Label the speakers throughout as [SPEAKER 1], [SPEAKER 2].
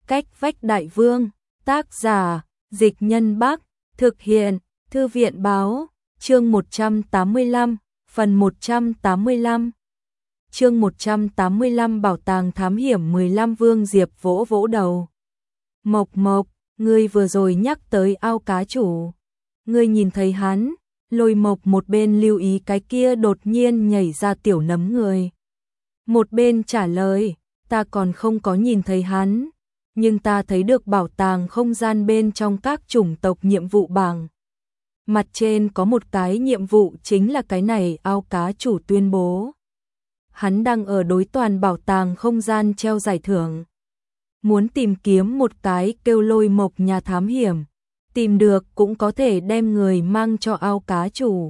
[SPEAKER 1] Cách vách đại vương, tác giả, Dịch Nhân Bắc, thực hiện, Thư viện báo, chương 185, phần 185. Chương 185 Bảo tàng thám hiểm 15 Vương Diệp vỗ vỗ đầu. Mộc Mộc, ngươi vừa rồi nhắc tới ao cá chủ. Ngươi nhìn thấy hắn, Lôi Mộc một bên lưu ý cái kia đột nhiên nhảy ra tiểu nấm người. Một bên trả lời, ta còn không có nhìn thấy hắn, nhưng ta thấy được bảo tàng không gian bên trong các chủng tộc nhiệm vụ bảng. Mặt trên có một cái nhiệm vụ chính là cái này ao cá chủ tuyên bố. Hắn đang ở đối toàn bảo tàng không gian treo giải thưởng. Muốn tìm kiếm một cái kêu Lôi Mộc nhà thám hiểm, tìm được cũng có thể đem người mang cho ao cá chủ.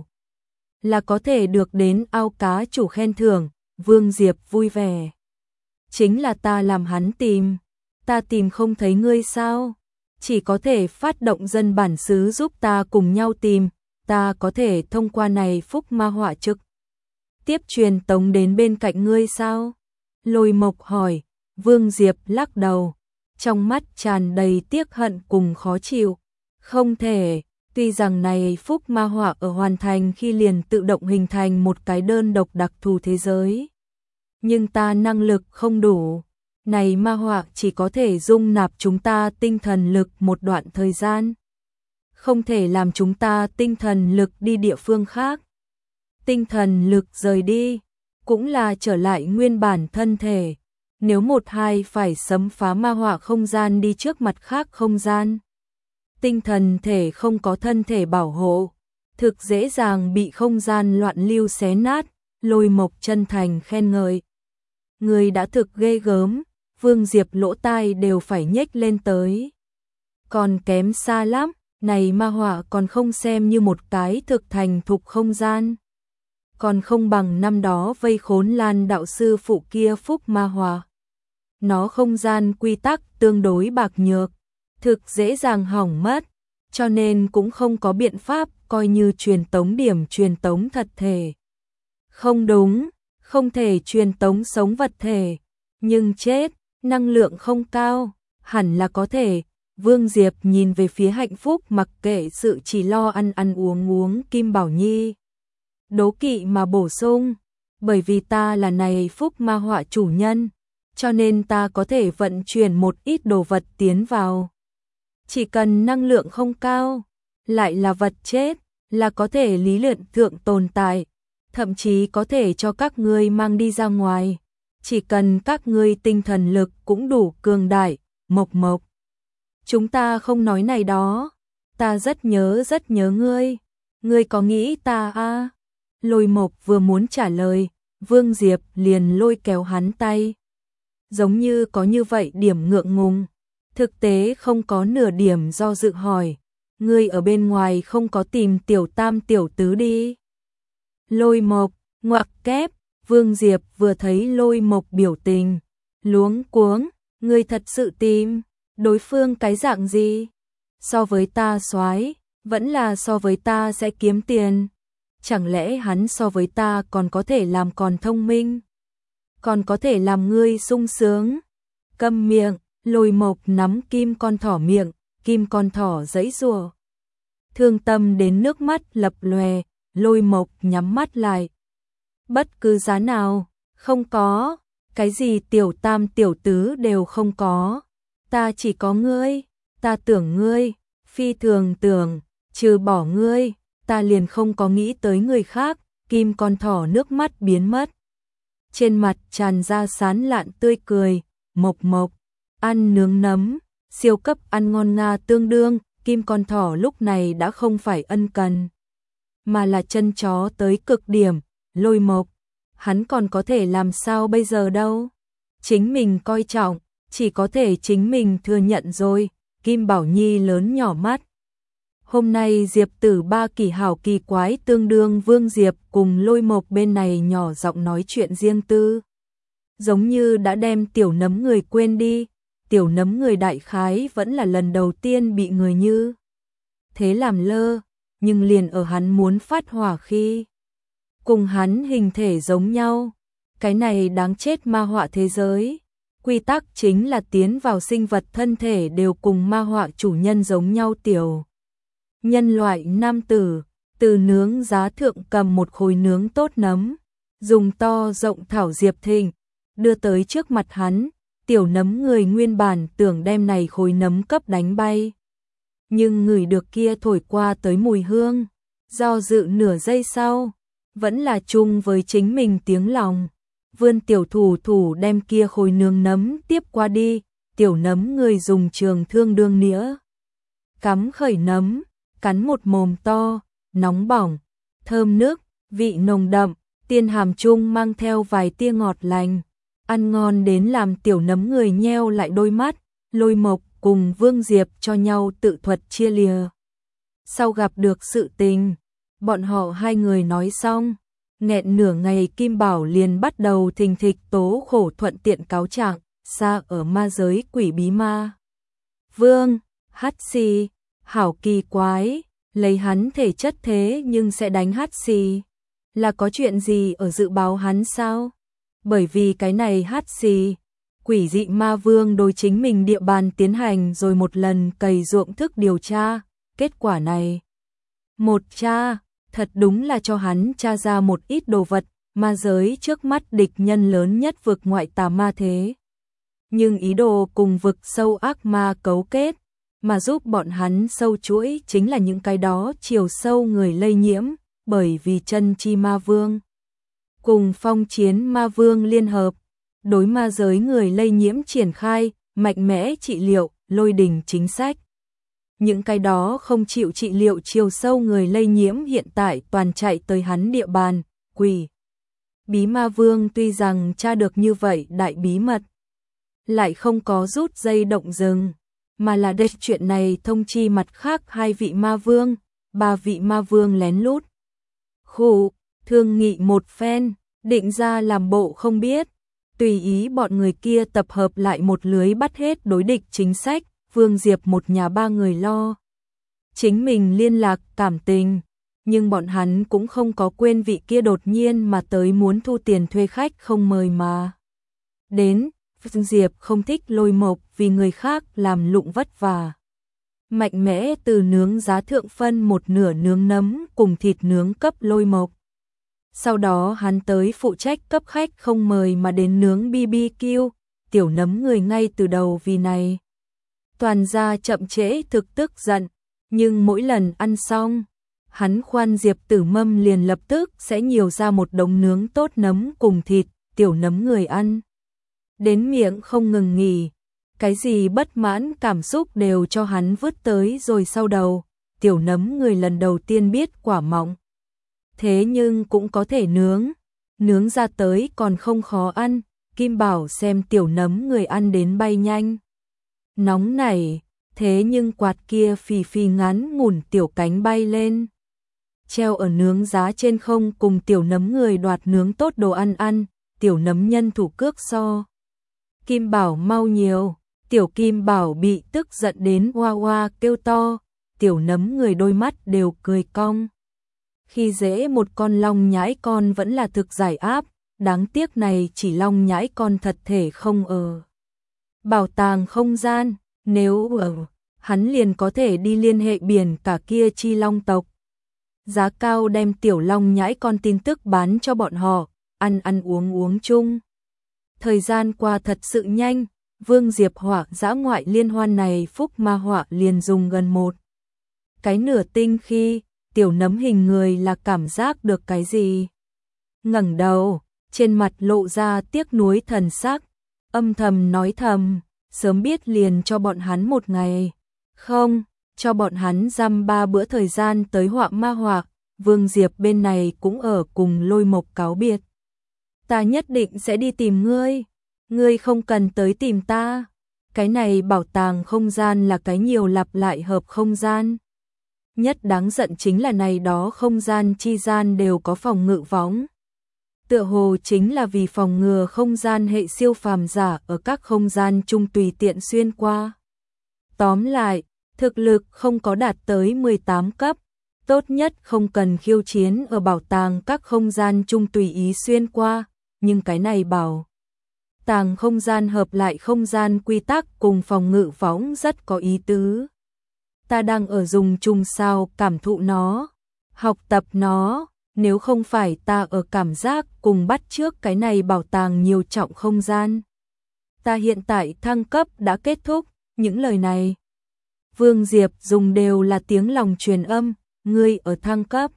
[SPEAKER 1] Là có thể được đến ao cá chủ khen thưởng, Vương Diệp vui vẻ. Chính là ta làm hắn tìm, ta tìm không thấy ngươi sao? Chỉ có thể phát động dân bản xứ giúp ta cùng nhau tìm, ta có thể thông qua này phúc ma họa trực tiếp truyền tống đến bên cạnh ngươi sao? Lôi Mộc hỏi. Vương Diệp lắc đầu, trong mắt tràn đầy tiếc hận cùng khó chịu. Không thể, tuy rằng này phúc ma họa ở hoàn thành khi liền tự động hình thành một cái đơn độc đặc thù thế giới. Nhưng ta năng lực không đủ, này ma họa chỉ có thể dung nạp chúng ta tinh thần lực một đoạn thời gian. Không thể làm chúng ta tinh thần lực đi địa phương khác. Tinh thần lực rời đi, cũng là trở lại nguyên bản thân thể. Nếu một hai phải xâm phá ma họa không gian đi trước mặt khác không gian. Tinh thần thể không có thân thể bảo hộ, thực dễ dàng bị không gian loạn lưu xé nát. Lôi Mộc chân thành khen ngợi. Người đã thực ghê gớm, Vương Diệp lỗ tai đều phải nhếch lên tới. Còn kém xa lắm, này ma họa còn không xem như một cái thực thành thục không gian. Còn không bằng năm đó vây khốn Lan đạo sư phụ kia phúc ma họa. Nó không gian quy tắc tương đối bạc nhược, thực dễ dàng hỏng mất, cho nên cũng không có biện pháp coi như truyền tống điểm truyền tống thật thể. Không đúng, không thể truyền tống sống vật thể, nhưng chết, năng lượng không cao, hẳn là có thể. Vương Diệp nhìn về phía Hạnh Phúc mặc kệ sự chỉ lo ăn ăn uống uống Kim Bảo Nhi. Đố kỵ mà bổ sung, bởi vì ta là này phúc ma họa chủ nhân, cho nên ta có thể vận chuyển một ít đồ vật tiến vào. Chỉ cần năng lượng không cao, lại là vật chết, là có thể lý luận thượng tồn tại, thậm chí có thể cho các ngươi mang đi ra ngoài. Chỉ cần các ngươi tinh thần lực cũng đủ cường đại. Mộc Mộc, chúng ta không nói này đó, ta rất nhớ ngươi. Ngươi có nghĩ ta à? Lôi Mộc vừa muốn trả lời, Vương Diệp liền lôi kéo hắn tay. Giống như có như vậy điểm ngượng ngùng, thực tế không có nửa điểm do dự hỏi. Ngươi ở bên ngoài không có tìm tiểu tam tiểu tứ đi? Lôi Mộc, ngoặc kép, Vương Diệp vừa thấy Lôi Mộc biểu tình, luống cuống, ngươi thật sự tìm, đối phương cái dạng gì? So với ta soái, vẫn là so với ta sẽ kiếm tiền? Chẳng lẽ hắn so với ta còn có thể làm còn thông minh? Còn có thể làm ngươi sung sướng? Câm miệng, Lôi Mộc nắm kim con thỏ miệng, kim con thỏ giãy giụa. Thương tâm đến nước mắt lập lòe, Lôi Mộc nhắm mắt lại. Bất cứ giá nào, không có, cái gì tiểu tam tiểu tứ đều không có. Ta chỉ có ngươi, ta tưởng ngươi, phi thường tưởng, trừ bỏ ngươi, ta liền không có nghĩ tới người khác. Kim con thỏ nước mắt biến mất. Trên mặt tràn ra sán lạn tươi cười. Mộc Mộc, ăn nướng nấm, siêu cấp ăn ngon nga tương đương. Kim con thỏ lúc này đã không phải ân cần, mà là chân chó tới cực điểm. Lôi Mộc, hắn còn có thể làm sao bây giờ đâu? Chính mình coi trọng, chỉ có thể chính mình thừa nhận rồi. Kim Bảo Nhi lớn nhỏ mắt. Hôm nay Diệp Tử ba kỳ hảo kỳ quái tương đương Vương Diệp cùng Lôi Mộc bên này nhỏ giọng nói chuyện riêng tư. Giống như đã đem tiểu nấm người quên đi. Tiểu nấm người đại khái vẫn là lần đầu tiên bị người như thế làm lơ, nhưng liền ở hắn muốn phát hỏa khi cùng hắn hình thể giống nhau. Cái này đáng chết ma họa thế giới, Quy tắc chính là tiến vào sinh vật thân thể đều cùng ma họa chủ nhân giống nhau tiểu. Nhân loại nam tử, từ nướng giá thượng cầm một khối nướng tốt nấm, dùng to rộng thảo diệp thịnh, đưa tới trước mặt hắn, tiểu nấm người nguyên bản tưởng đem này khối nấm cấp đánh bay. Nhưng người được kia thổi qua tới mùi hương, do dự nửa giây sau, vẫn là chung với chính mình tiếng lòng. Vươn tiểu thủ thủ đem kia khối nướng nấm tiếp qua đi, tiểu nấm người dùng trường thương đương nĩa. Cắm khởi nấm, cắn một mồm to, nóng bỏng, thơm nước, vị nồng đậm, tiên hàm chung mang theo vài tia ngọt lành. Ăn ngon đến làm tiểu nấm người nheo lại đôi mắt, Lôi Mộc cùng Vương Diệp cho nhau tự thuật chia lìa. Sau gặp được sự tình, bọn họ hai người nói xong, nghẹn nửa ngày Kim Bảo liền bắt đầu thình thịch tố khổ thuận tiện cáo trạng, xa ở ma giới quỷ bí ma. Vương, hắt xì, hảo kỳ quái, lấy hắn thể chất thế nhưng sẽ đánh hắt xì. Là có chuyện gì ở dự báo hắn sao? Bởi vì cái này hắt xì, quỷ dị ma vương đối chính mình địa bàn tiến hành rồi một lần cày ruộng thức điều tra, kết quả này. Một tra, thật đúng là cho hắn tra ra một ít đồ vật, ma giới trước mắt địch nhân lớn nhất vực ngoại tà ma thế. Nhưng ý đồ cùng vực sâu ác ma cấu kết, mà giúp bọn hắn sâu chuỗi chính là những cái đó chiều sâu người lây nhiễm, bởi vì chân chi ma vương. Cùng phong chiến ma vương liên hợp, đối ma giới người lây nhiễm triển khai, mạnh mẽ trị liệu, lôi đình chính sách. Những cái đó không chịu trị liệu chiều sâu người lây nhiễm hiện tại toàn chạy tới hắn địa bàn, quỷ. Bí ma vương tuy rằng tra được như vậy đại bí mật, lại không có rút dây động rừng, mà là để chuyện này thông chi mặt khác hai vị ma vương, ba vị ma vương lén lút. Thương nghị một phen, định ra làm bộ không biết, tùy ý bọn người kia tập hợp lại một lưới bắt hết đối địch chính sách, Vương Diệp một nhà ba người lo. Chính mình liên lạc cảm tình, nhưng bọn hắn cũng không có quên vị kia đột nhiên mà tới muốn thu tiền thuê khách không mời mà. Đến, Vương Diệp không thích Lôi Mộc vì người khác làm lụng vất vả. Mạnh mẽ từ nướng giá thượng phân một nửa nướng nấm cùng thịt nướng cấp Lôi Mộc. Sau đó hắn tới phụ trách cấp khách không mời mà đến nướng BBQ, tiểu nấm người ngay từ đầu vì này. Toàn ra chậm trễ thực tức giận, nhưng mỗi lần ăn xong, hắn khoan Diệp Tử mâm liền lập tức sẽ nhiều ra một đống nướng tốt nấm cùng thịt, tiểu nấm người ăn. Đến miệng không ngừng nghỉ, cái gì bất mãn cảm xúc đều cho hắn vứt tới rồi sau đầu, tiểu nấm người lần đầu tiên biết quả mọng. Thế nhưng cũng có thể nướng ra tới còn không khó ăn, Kim Bảo xem tiểu nấm người ăn đến bay nhanh. Nóng nảy, thế nhưng quạt kia phì phì ngắn ngủn tiểu cánh bay lên. Treo ở nướng giá trên không cùng tiểu nấm người đoạt nướng tốt đồ ăn, tiểu nấm nhân thủ cước so. Kim Bảo mau nhiều, tiểu Kim Bảo bị tức giận đến hoa hoa kêu to, tiểu nấm người đôi mắt đều cười cong. Khi dễ một con long nhãi con vẫn là thực giải áp, đáng tiếc này chỉ long nhãi con thật thể không ở bảo tàng không gian, nếu ở, hắn liền có thể đi liên hệ biển cả kia chi long tộc. Giá cao đem tiểu long nhãi con tin tức bán cho bọn họ, ăn uống chung. Thời gian qua thật sự nhanh, Vương Diệp họa dã ngoại liên hoan này phúc ma họa liền dùng gần một cái nửa tinh khi tiểu nấm hình người là cảm giác được cái gì. Ngẩng đầu, trên mặt lộ ra tiếc nuối thần sắc, âm thầm nói thầm, sớm biết liền cho bọn hắn một ngày, không, cho bọn hắn dăm 3 bữa thời gian tới họa ma họa. Vương Diệp bên này cũng ở cùng Lôi Mộc cáo biệt. Ta nhất định sẽ đi tìm ngươi không cần tới tìm ta. Cái này bảo tàng không gian là cái nhiều lặp lại hợp không gian. Nhất đáng giận chính là này đó không gian chi gian đều có phòng ngự võng. Tựa hồ chính là vì phòng ngừa không gian hệ siêu phàm giả ở các không gian chung tùy tiện xuyên qua. Tóm lại, thực lực không có đạt tới 18 cấp, tốt nhất không cần khiêu chiến ở bảo tàng các không gian chung tùy ý xuyên qua, nhưng cái này bảo Tàng không gian hợp lại không gian quy tắc cùng phòng ngự võng rất có ý tứ. Ta đang ở dùng chung sao cảm thụ nó, học tập nó, nếu không phải ta ở cảm giác cùng bắt chước cái này bảo tàng nhiều trọng không gian. Ta hiện tại thăng cấp đã kết thúc, những lời này. Vương Diệp dùng đều là tiếng lòng truyền âm, ngươi ở thăng cấp.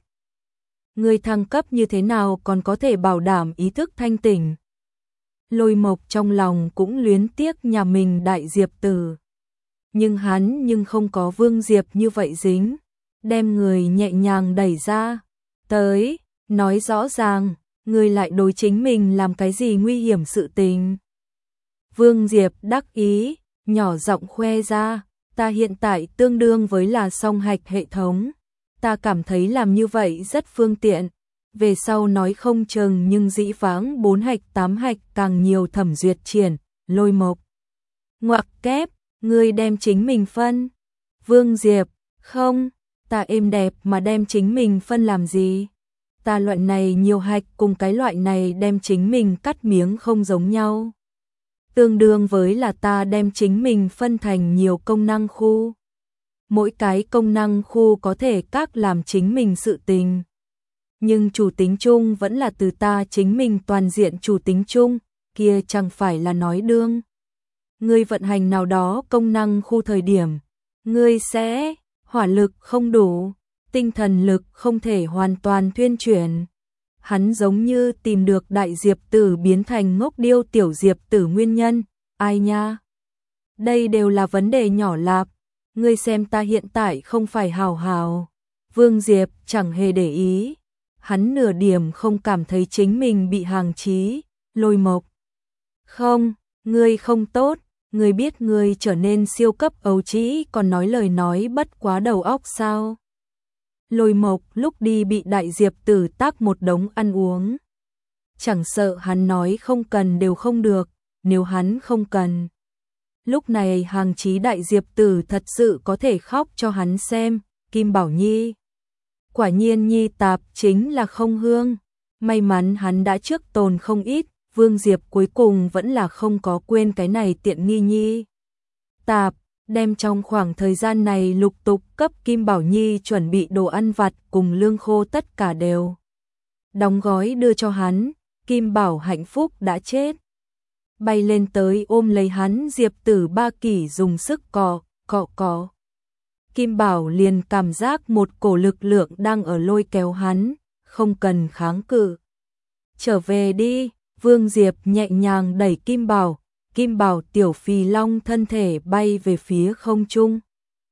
[SPEAKER 1] Ngươi thăng cấp như thế nào còn có thể bảo đảm ý thức thanh tỉnh. Lôi Mộc trong lòng cũng luyến tiếc nhà mình đại Diệp tử. Nhưng hắn không có Vương Diệp như vậy dính, đem người nhẹ nhàng đẩy ra. Tới, nói rõ ràng, ngươi lại đối chính mình làm cái gì nguy hiểm sự tình. Vương Diệp đắc ý, nhỏ giọng khoe ra, ta hiện tại tương đương với là song hạch hệ thống. Ta cảm thấy làm như vậy rất phương tiện. Về sau nói không chừng nhưng dĩ vãng 4 hạch 8 hạch càng nhiều thẩm duyệt triển, Lôi Mộc. Ngoặc kép, ngươi đem chính mình phân. Vương Diệp, không, ta êm đẹp mà đem chính mình phân làm gì? Ta loại này nhiều hạch cùng cái loại này đem chính mình cắt miếng không giống nhau. Tương đương với là ta đem chính mình phân thành nhiều công năng khu. Mỗi cái công năng khu có thể các làm chính mình sự tình. Nhưng chủ tính chung vẫn là từ ta chính mình toàn diện chủ tính chung, kia chẳng phải là nói đương. Ngươi vận hành nào đó công năng khu thời điểm, ngươi sẽ hỏa lực không đủ, tinh thần lực không thể hoàn toàn thuyên chuyển. Hắn giống như tìm được đại Diệp tử biến thành ngốc điêu tiểu Diệp tử nguyên nhân, ai nha? Đây đều là vấn đề nhỏ lạp, ngươi xem ta hiện tại không phải hào hào. Vương Diệp chẳng hề để ý, hắn nửa điểm không cảm thấy chính mình bị hàng chí. Lôi Mộc, không, ngươi không tốt, ngươi biết ngươi trở nên siêu cấp ấu trĩ còn nói lời nói bất quá đầu óc sao? Lôi Mộc lúc đi bị đại Diệp tử tác một đống ăn uống. Chẳng sợ hắn nói không cần đều không được, nếu hắn không cần. Lúc này hàng chí đại Diệp tử thật sự có thể khóc cho hắn xem, Kim Bảo Nhi. Quả nhiên Nhi tạp chính là không hương, may mắn hắn đã trước tồn không ít, Vương Diệp cuối cùng vẫn là không có quên cái này tiện nghi Nhi tạp. Đem trong khoảng thời gian này lục tục cấp Kim Bảo Nhi chuẩn bị đồ ăn vặt cùng lương khô tất cả đều đóng gói đưa cho hắn. Kim Bảo hạnh phúc đã chết, bay lên tới ôm lấy hắn. Diệp tử ba kỷ dùng sức cọ. Kim Bảo liền cảm giác một cổ lực lượng đang ở lôi kéo hắn, không cần kháng cự. Trở về đi, Vương Diệp nhẹ nhàng đẩy Kim Bảo. Kim Bảo tiểu phi long thân thể bay về phía không trung.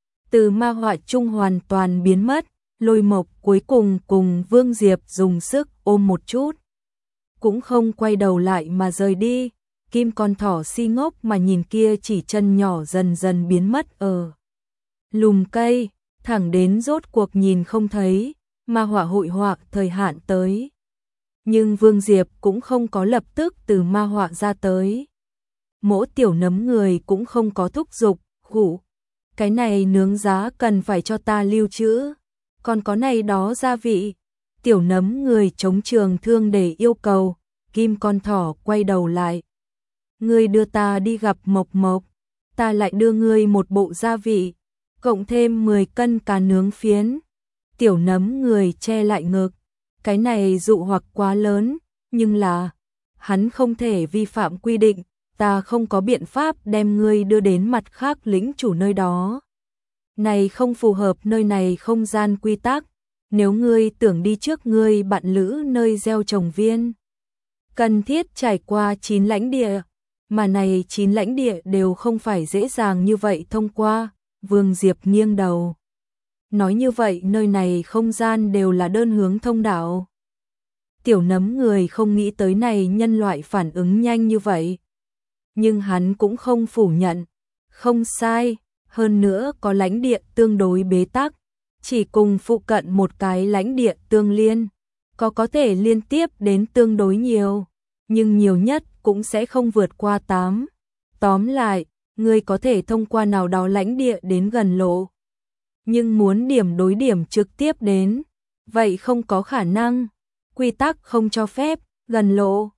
[SPEAKER 1] Từ ma họa trung hoàn toàn biến mất, Lôi Mộc cuối cùng cùng Vương Diệp dùng sức ôm một chút. Cũng không quay đầu lại mà rời đi, Kim con thỏ si ngốc mà nhìn kia chỉ chân nhỏ dần dần biến mất ở lùm cây, thẳng đến rốt cuộc nhìn không thấy, ma họa hội họa thời hạn tới. Nhưng Vương Diệp cũng không có lập tức từ ma họa ra tới. Mỗi tiểu nấm người cũng không có thúc giục, khủ. Cái này nướng giá cần phải cho ta lưu trữ. Còn có này đó gia vị. Tiểu nấm người chống trường thương để yêu cầu. Kim con thỏ quay đầu lại. Ngươi đưa ta đi gặp Mộc Mộc. Ta lại đưa ngươi một bộ gia vị. Cộng thêm 10 cân cá nướng phiến. Tiểu nấm người che lại ngực. Cái này dụ hoặc quá lớn. Nhưng là hắn không thể vi phạm quy định. Ta không có biện pháp đem ngươi đưa đến mặt khác lĩnh chủ nơi đó. Này không phù hợp nơi này không gian quy tắc. Nếu ngươi tưởng đi trước ngươi bạn lữ nơi gieo trồng viên, cần thiết trải qua 9 lãnh địa. Mà này 9 lãnh địa đều không phải dễ dàng như vậy thông qua. Vương Diệp nghiêng đầu. Nói như vậy nơi này không gian đều là đơn hướng thông đạo. Tiểu nấm người không nghĩ tới này nhân loại phản ứng nhanh như vậy. Nhưng hắn cũng không phủ nhận. Không sai, hơn nữa có lãnh địa tương đối bế tắc. Chỉ cùng phụ cận một cái lãnh địa tương liên. Có thể liên tiếp đến tương đối nhiều. Nhưng nhiều nhất cũng sẽ không vượt qua 8. Tóm lại, người có thể thông qua nào đó lãnh địa đến gần lộ. Nhưng muốn điểm đối điểm trực tiếp đến, vậy không có khả năng. Quy tắc không cho phép, gần lộ.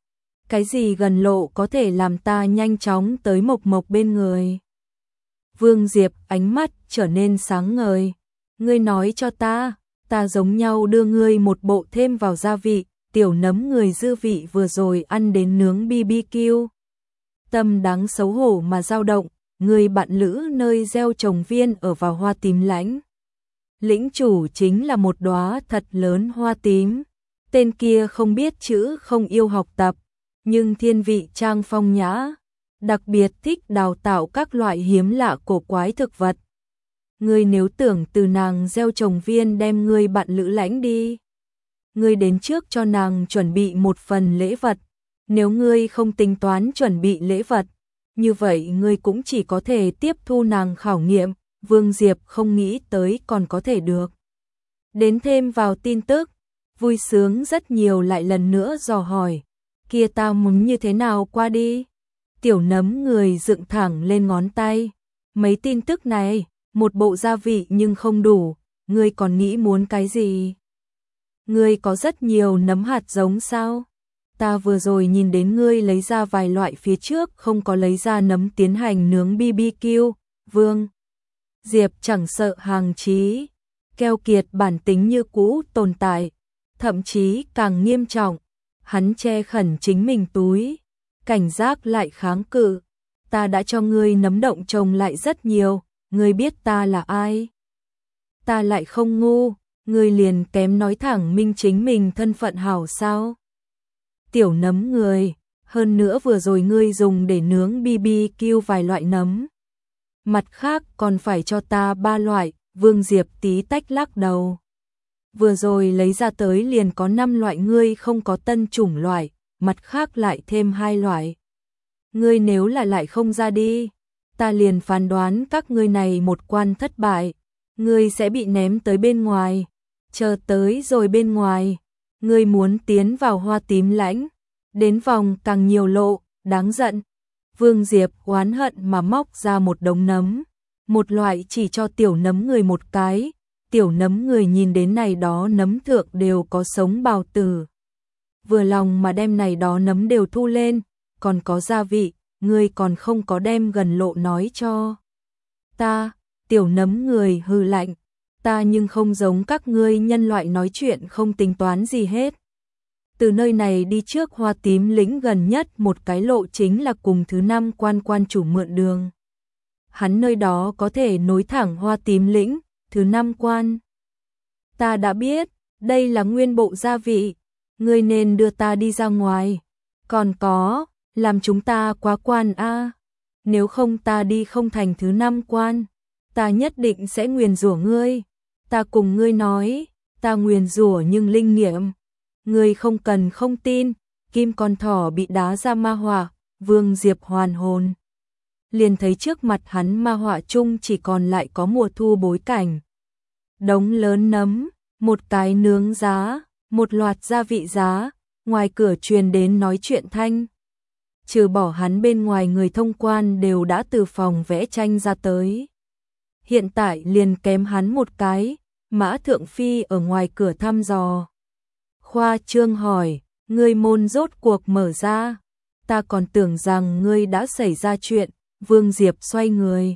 [SPEAKER 1] Cái gì gần lộ có thể làm ta nhanh chóng tới Mộc Mộc bên người? Vương Diệp ánh mắt trở nên sáng ngời. Ngươi nói cho ta giống nhau đưa ngươi một bộ thêm vào gia vị, tiểu nấm người dư vị vừa rồi ăn đến nướng BBQ. Tâm đáng xấu hổ mà dao động, người bạn lữ nơi gieo trồng viên ở vào hoa tím lãnh. Lĩnh chủ chính là một đóa thật lớn hoa tím. Tên kia không biết chữ, không yêu học tập, nhưng thiên vị trang phong nhã, đặc biệt thích đào tạo các loại hiếm lạ cổ quái thực vật. Ngươi nếu tưởng từ nàng gieo trồng viên đem ngươi bạn lữ lãnh đi, ngươi đến trước cho nàng chuẩn bị một phần lễ vật. Nếu ngươi không tính toán chuẩn bị lễ vật, như vậy ngươi cũng chỉ có thể tiếp thu nàng khảo nghiệm. Vương Diệp không nghĩ tới còn có thể được. Đến thêm vào tin tức, vui sướng rất nhiều, lại lần nữa dò hỏi, kia ta muốn như thế nào qua đi? Tiểu nấm người dựng thẳng lên ngón tay. Mấy tin tức này, một bộ gia vị nhưng không đủ, ngươi còn nghĩ muốn cái gì? Ngươi có rất nhiều nấm hạt giống sao? Ta vừa rồi nhìn đến ngươi lấy ra vài loại phía trước không có lấy ra nấm tiến hành nướng BBQ. Vương Diệp chẳng sợ hàng chí, keo kiệt bản tính như cũ tồn tại, thậm chí càng nghiêm trọng. Hắn che khẩn chính mình túi, cảnh giác lại kháng cự. Ta đã cho ngươi nấm động trồng lại rất nhiều, ngươi biết ta là ai? Ta lại không ngu, ngươi liền kém nói thẳng minh chính mình thân phận hảo sao? Tiểu nấm người, hơn nữa vừa rồi ngươi dùng để nướng BBQ vài loại nấm. Mặt khác còn phải cho ta 3 loại, Vương Diệp tí tách lắc đầu. Vừa rồi lấy ra tới liền có 5 loại, ngươi không có tân chủng loại, mặt khác lại thêm 2 loại. Ngươi nếu là lại không ra đi, ta liền phán đoán các ngươi này một quan thất bại, ngươi sẽ bị ném tới bên ngoài. Chờ tới rồi bên ngoài, ngươi muốn tiến vào hoa tím lãnh, đến vòng càng nhiều lộ, đáng giận. Vương Diệp oán hận mà móc ra một đống nấm, một loại chỉ cho tiểu nấm người một cái. Tiểu nấm người nhìn đến này đó nấm thượng đều có sống bào tử, vừa lòng mà đem này đó nấm đều thu lên. Còn có gia vị, ngươi còn không có đem gần lộ nói cho ta. Tiểu nấm người hừ lạnh, ta nhưng không giống các ngươi nhân loại nói chuyện không tính toán gì hết. Từ nơi này đi trước hoa tím lĩnh gần nhất một cái lộ chính là cùng thứ 5 quan chủ mượn đường. Hắn nơi đó có thể nối thẳng hoa tím lĩnh, thứ 5 quan. Ta đã biết, đây là nguyên bộ gia vị, ngươi nên đưa ta đi ra ngoài. Còn có, làm chúng ta quá quan a. Nếu không ta đi không thành thứ 5 quan, ta nhất định sẽ nguyền rủa ngươi. Ta cùng ngươi nói, ta nguyền rủa nhưng linh nghiệm. Ngươi không cần không tin, kim con thỏ bị đá ra ma hỏa. Vương Diệp hoàn hồn, liền thấy trước mặt hắn ma hỏa chung chỉ còn lại có mùa thu bối cảnh. Đống lớn nấm, một cái nướng giá, một loạt gia vị giá, ngoài cửa truyền đến nói chuyện thanh. Trừ bỏ hắn bên ngoài, người thông quan đều đã từ phòng vẽ tranh ra tới. Hiện tại liền kém hắn một cái. Mã Thượng Phi ở ngoài cửa thăm dò. Khoa trương hỏi, ngươi môn rốt cuộc mở ra? Ta còn tưởng rằng ngươi đã xảy ra chuyện. Vương Diệp xoay người.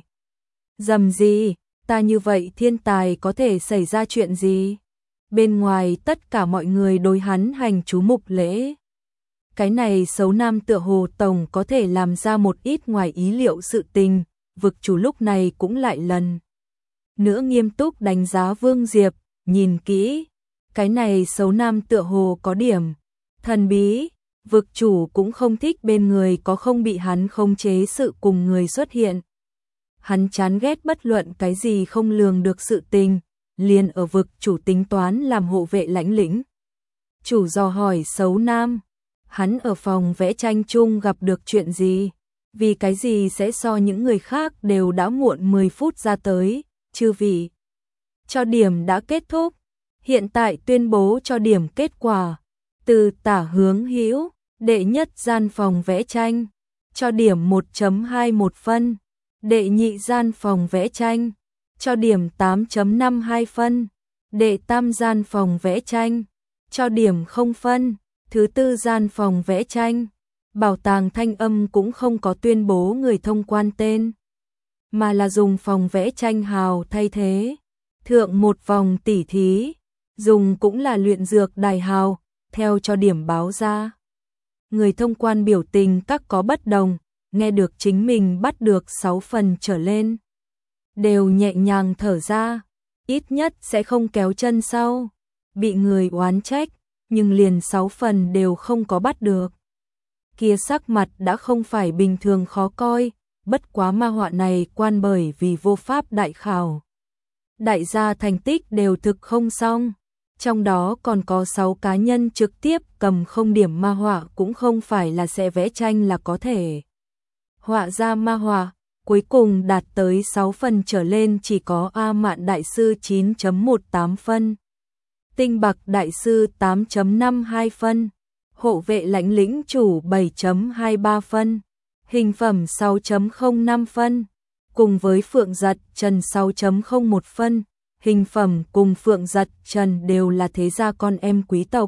[SPEAKER 1] Dầm gì, ta như vậy thiên tài có thể xảy ra chuyện gì? Bên ngoài tất cả mọi người đối hắn hành chú mục lễ. Cái này xấu nam tựa hồ tổng có thể làm ra một ít ngoài ý liệu sự tình. Vực chủ lúc này cũng lại lần nữa nghiêm túc đánh giá Vương Diệp, nhìn kỹ. Cái này xấu nam tựa hồ có điểm thần bí. Vực chủ cũng không thích bên người có không bị hắn khống chế sự cùng người xuất hiện. Hắn chán ghét bất luận cái gì không lường được sự tình, liền ở vực chủ tính toán làm hộ vệ lãnh lĩnh. Chủ dò hỏi xấu nam, hắn ở phòng vẽ tranh chung gặp được chuyện gì? Vì cái gì sẽ so những người khác đều đã muộn 10 phút ra tới? Chư vị, cho điểm đã kết thúc, hiện tại tuyên bố cho điểm kết quả. Từ tả hướng hữu, đệ nhất gian phòng vẽ tranh, cho điểm 1.21 phân. Đệ nhị gian phòng vẽ tranh, cho điểm 8.52 phân. Đệ tam gian phòng vẽ tranh, cho điểm 0 phân. Thứ tư gian phòng vẽ tranh, Bảo tàng Thanh Âm cũng không có tuyên bố người thông quan tên, mà là dùng phòng vẽ tranh hào thay thế. Thượng một vòng tỉ thí, dùng cũng là luyện dược đài hào, theo cho điểm báo ra. Người thông quan biểu tình các có bất đồng, nghe được chính mình bắt được 6 phần trở lên, đều nhẹ nhàng thở ra, ít nhất sẽ không kéo chân sau, bị người oán trách, nhưng liền 6 phần đều không có bắt được. Kia sắc mặt đã không phải bình thường khó coi, bất quá ma họa này quan bởi vì vô pháp đại khảo. Đại gia thành tích đều thực không xong, trong đó còn có 6 cá nhân trực tiếp cầm không điểm ma họa cũng không phải là sẽ vẽ tranh là có thể họa ra ma họa, cuối cùng đạt tới 6 phần trở lên chỉ có A Mạn Đại Sư 9.18 phân, Tinh Bạc Đại Sư 8.52 phân, Hộ Vệ Lãnh Lĩnh Chủ 7.23 phân, Hình Phẩm 6.05 phân, cùng với Phượng Giật Trần 6.01 phân. Hình Phẩm cùng Phượng Giật Trần đều là thế gia con em quý tộc,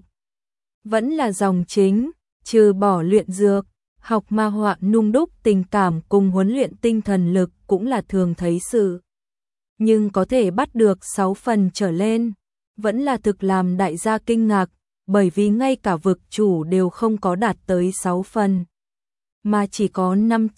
[SPEAKER 1] vẫn là dòng chính, trừ bỏ luyện dược, học ma họa nung đúc tình cảm cùng huấn luyện tinh thần lực cũng là thường thấy sự. Nhưng có thể bắt được 6 phần trở lên, vẫn là thực làm đại gia kinh ngạc, bởi vì ngay cả vực chủ đều không có đạt tới 6 phần, mà chỉ có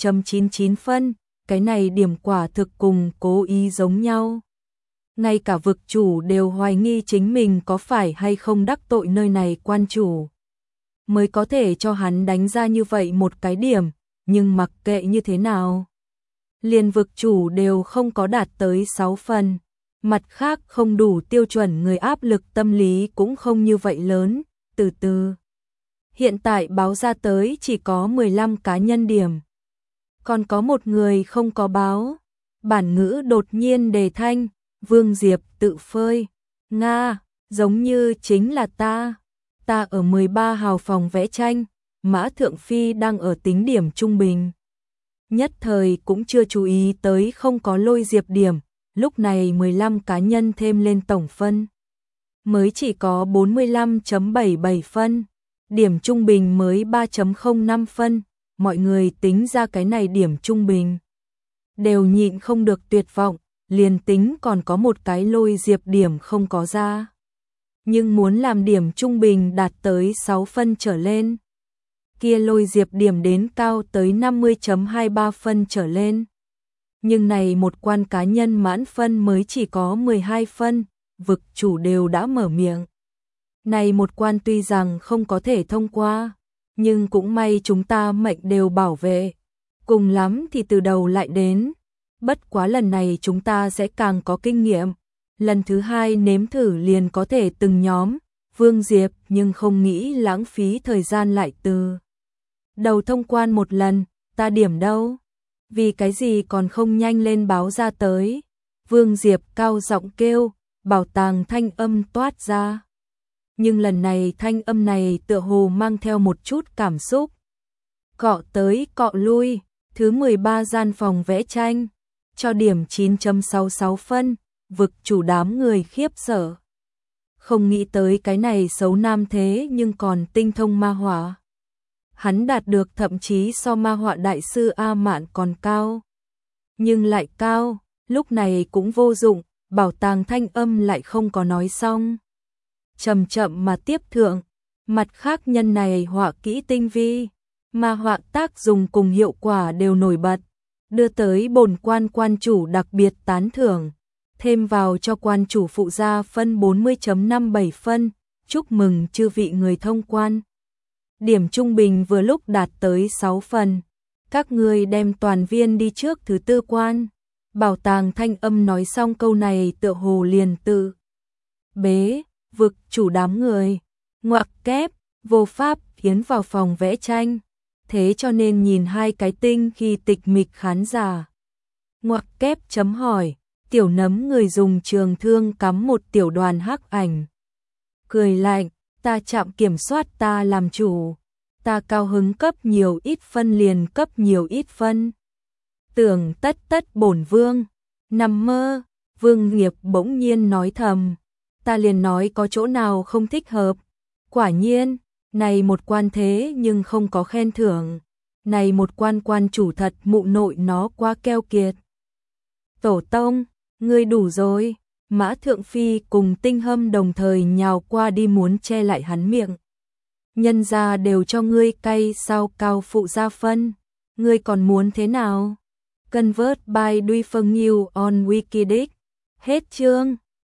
[SPEAKER 1] 5.99 phân, cái này điểm quả thực cùng cố ý giống nhau. Ngay cả vực chủ đều hoài nghi chính mình có phải hay không đắc tội nơi này quan chủ, mới có thể cho hắn đánh ra như vậy một cái điểm, nhưng mặc kệ như thế nào, liền vực chủ đều không có đạt tới 6 phần. Mặt khác không đủ tiêu chuẩn người áp lực tâm lý cũng không như vậy lớn, từ từ. Hiện tại báo ra tới chỉ có 15 cá nhân điểm. Còn có một người không có báo. Bản ngữ đột nhiên đề thanh, Vương Diệp tự phơi. Nga, giống như chính là ta. Ta ở 13 hào phòng vẽ tranh, Mã Thượng Phi đang ở tính điểm trung bình. Nhất thời cũng chưa chú ý tới không có Lôi Diệp điểm, lúc này 15 cá nhân thêm lên tổng phân. Mới chỉ có 45.77 phân, điểm trung bình mới 3.05 phân, mọi người tính ra cái này điểm trung bình. Đều nhịn không được tuyệt vọng, liền tính còn có một cái Lôi Diệp điểm không có ra. Nhưng muốn làm điểm trung bình đạt tới 6 phân trở lên, kia Lôi Diệp điểm đến cao tới 50.23 phân trở lên. Nhưng này một quan cá nhân mãn phân mới chỉ có 12 phân, vực chủ đều đã mở miệng. Này một quan tuy rằng không có thể thông qua, nhưng cũng may chúng ta mệnh đều bảo vệ. Cùng lắm thì từ đầu lại đến. Bất quá lần này chúng ta sẽ càng có kinh nghiệm. Lần thứ 2 nếm thử liền có thể từng nhóm, Vương Diệp nhưng không nghĩ lãng phí thời gian lại từ đầu thông quan một lần, ta điểm đâu? Vì cái gì còn không nhanh lên báo ra tới? Vương Diệp cao giọng kêu, bảo tàng thanh âm toát ra. Nhưng lần này thanh âm này tựa hồ mang theo một chút cảm xúc. Cọ tới cọ lui, thứ 13 gian phòng vẽ tranh, cho điểm 9.66 phân, vực chủ đám người khiếp sợ. Không nghĩ tới cái này xấu nam thế nhưng còn tinh thông ma họa. Hắn đạt được thậm chí so ma họa đại sư A Mạn còn cao. Nhưng lại cao, lúc này cũng vô dụng, bảo tàng thanh âm lại không có nói xong. Chậm chậm mà tiếp thượng, mặt khác nhân này họa kỹ tinh vi, ma họa tác dùng cùng hiệu quả đều nổi bật, đưa tới bổn quan quan chủ đặc biệt tán thưởng, thêm vào cho quan chủ phụ gia phân 40.57 phân, chúc mừng chư vị người thông quan. Điểm trung bình vừa lúc đạt tới 6 phần. Các ngươi đem toàn viên đi trước thứ 4 quan. Bảo tàng thanh âm nói xong câu này tựa hồ liền tự bế, vực chủ đám người. Ngoặc kép, vô pháp tiến vào phòng vẽ tranh. Thế cho nên nhìn hai cái tinh khi tịch mịch khán giả. Ngoặc kép chấm hỏi, tiểu nấm người dùng trường thương cắm một tiểu đoàn hắc ảnh. Cười lạnh. Ta chạm kiểm soát ta làm chủ, ta cao hứng cấp nhiều ít phân liền cấp nhiều ít phân. Tưởng tất bổn vương, nằm mơ, Vương Nghiệp bỗng nhiên nói thầm, ta liền nói có chỗ nào không thích hợp. Quả nhiên, Này một quan thế nhưng không có khen thưởng. Này một quan chủ thật mụ nội nó quá keo kiệt. Tổ tông, ngươi đủ rồi. Mã Thượng Phi cùng Tinh Hâm đồng thời nhào qua đi muốn che lại hắn miệng. Nhân gia đều cho ngươi cay sao cao phụ gia phân. Ngươi còn muốn thế nào? Convert by Duy Phương Nhiêu on Wikidic. Hết chương.